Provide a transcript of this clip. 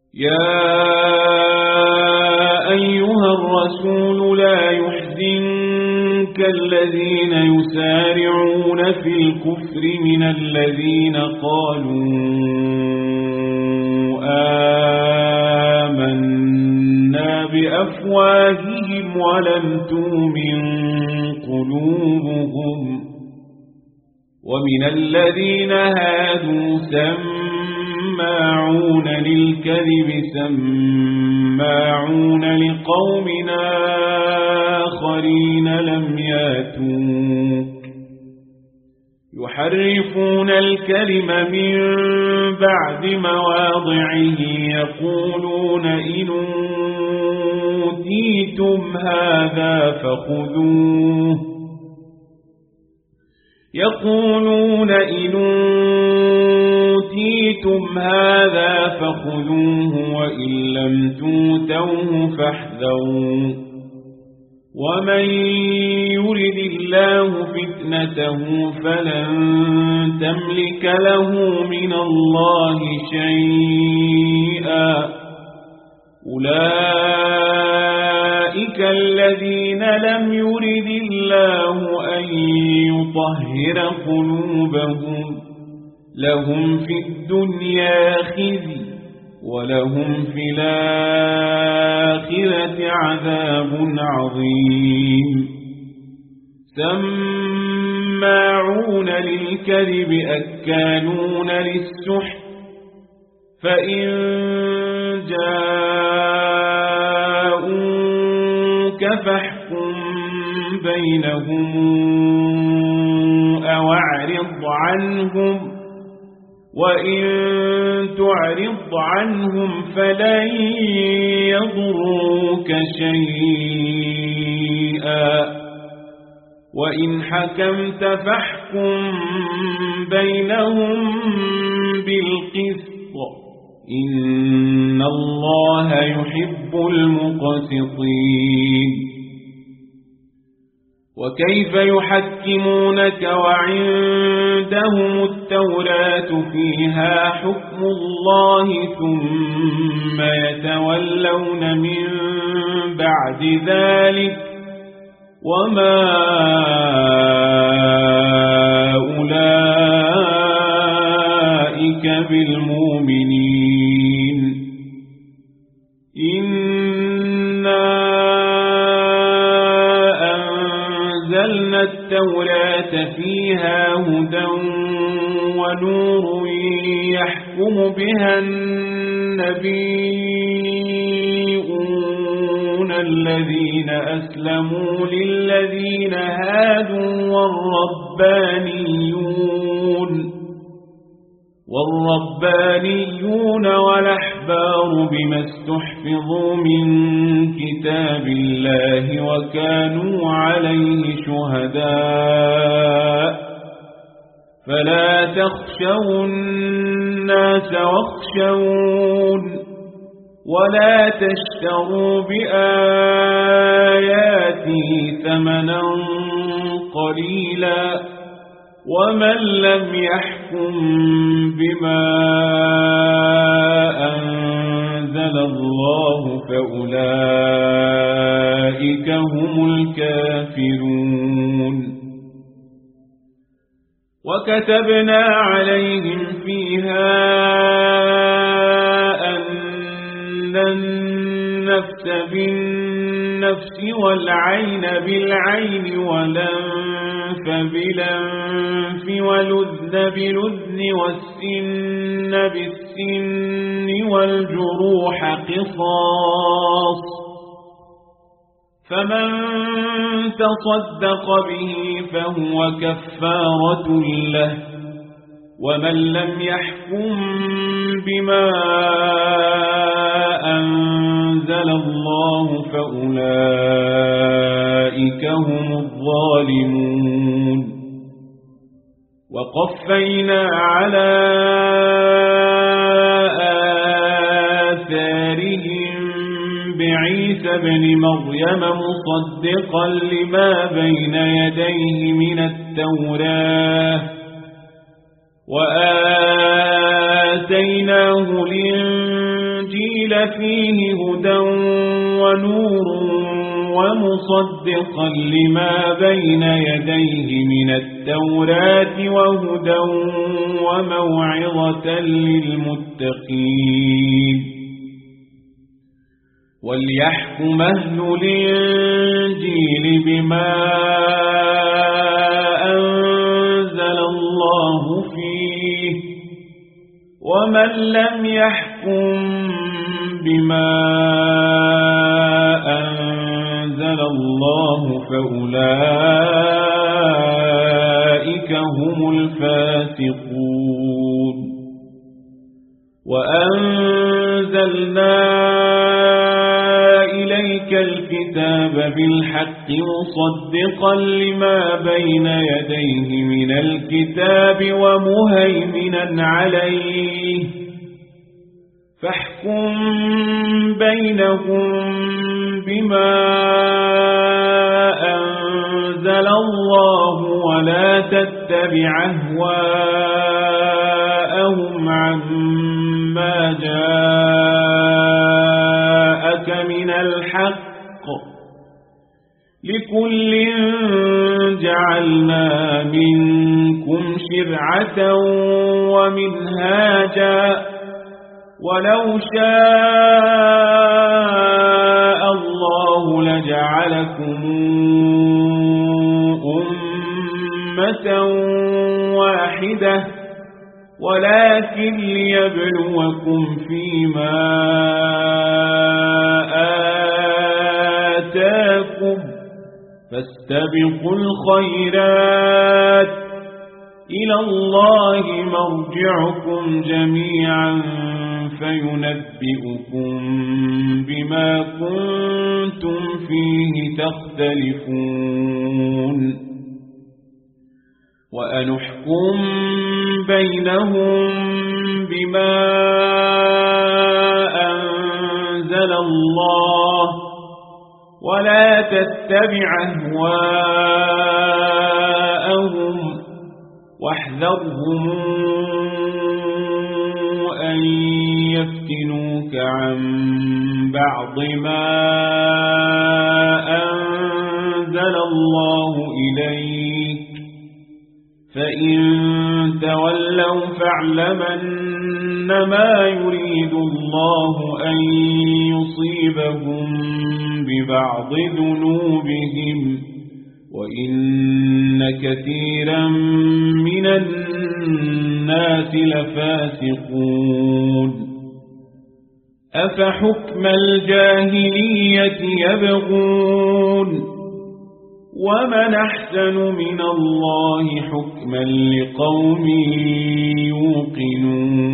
يا أيها الرسول لا يحزنك الذين يسارعون في الكفر من الذين قالوا آمنا بأفواههم ولم تؤمن قلوبهم ومن الذين هادوا سماعون للكذب سماعون لقوم آخرين لم ياتوك يحرفون الكلم من بعد مواضعه يقولون إن أوتيتم هذا فخذوه وإن لم توتوه فاحذروا ومن يرد الله فتنته فلن تملك له من الله شيئا أولئك الذين لم يرد الله أن يطهر قلوبهم لهم في الدنيا خزي ولهم في الآخرة عذاب عظيم سماعون للكذب أكالون للسحت فإن جاءوك فاحكم بينهم أو أعرض عنهم وإن تعرض عنهم فلن يضروك شيئا وإن حكمت فاحكم بينهم بالقسط إن الله يحب المقسطين وكيف يحكمونك وعندهم التوراة فيها حكم الله ثم يتولون من بعد ذلك وما أولئك بالمؤمنين أنزلنا التوراة فيها هدى ونور يحكم بها النبيون الذين أسلموا للذين هادوا والربانيون والأحبار بما استحفظوا من كتاب الله وكانوا عليه شهداء فلا تخشوا الناس واخشون ولا تشتروا بآياتي ثمنا قليلا ومن لم يحكم بما أنزل الله فأولئك هم الكافرون وكتبنا عليهم فيها أن النفس بالنفس والعين بالعين والأنف بالأنف والأذن بالأذن والسن بالسن والجروح قصاص فمن تصدق به فهو كفارة له ومن لم يحكم بما أنزل الله فأولئك هم الظالمون وقفينا على آثارهم بعيسى ابن مريم مصدقا لما بين يديه من التوراة وآتيناه الإنجيل أنزل فيه هدى ونور ومصدقا لما بين يديه من التوراة وهدى وموعظة للمتقين وليحكم أهل الإنجيل بما أنزل الله فيه ومن لم يحكم بما أنزل الله فأولئك هم الفاسقون وأنزلنا إليك الكتاب بالحق مصدقا لما بين يديه من الكتاب ومهيمنا عليه فاحكم بينهم بما أنزل الله ولا تتبع أهواءهم عما جاءك من الحق لكل جعلنا منكم شرعة ومنهاجا ولو شاء الله لجعلكم أمة واحدة ولكن ليبلوكم فيما آتاكم فاستبقوا الخيرات إلى الله مرجعكم جميعا فينبئكم بما كنتم فيه تختلفون وأنحكم بينهم بما أنزل الله ولا تتبع أهواءهم واحذرهم أن يفتنوك عن بعض ما أنزل الله إليك فإن تولوا فاعلمن ما يريد الله أن يصيبهم ببعض ذنوبهم وإن كثيرا من الناس لفاسقون أفحكم الجاهلية يبغون ومن أحسن من الله حكما لقوم يوقنون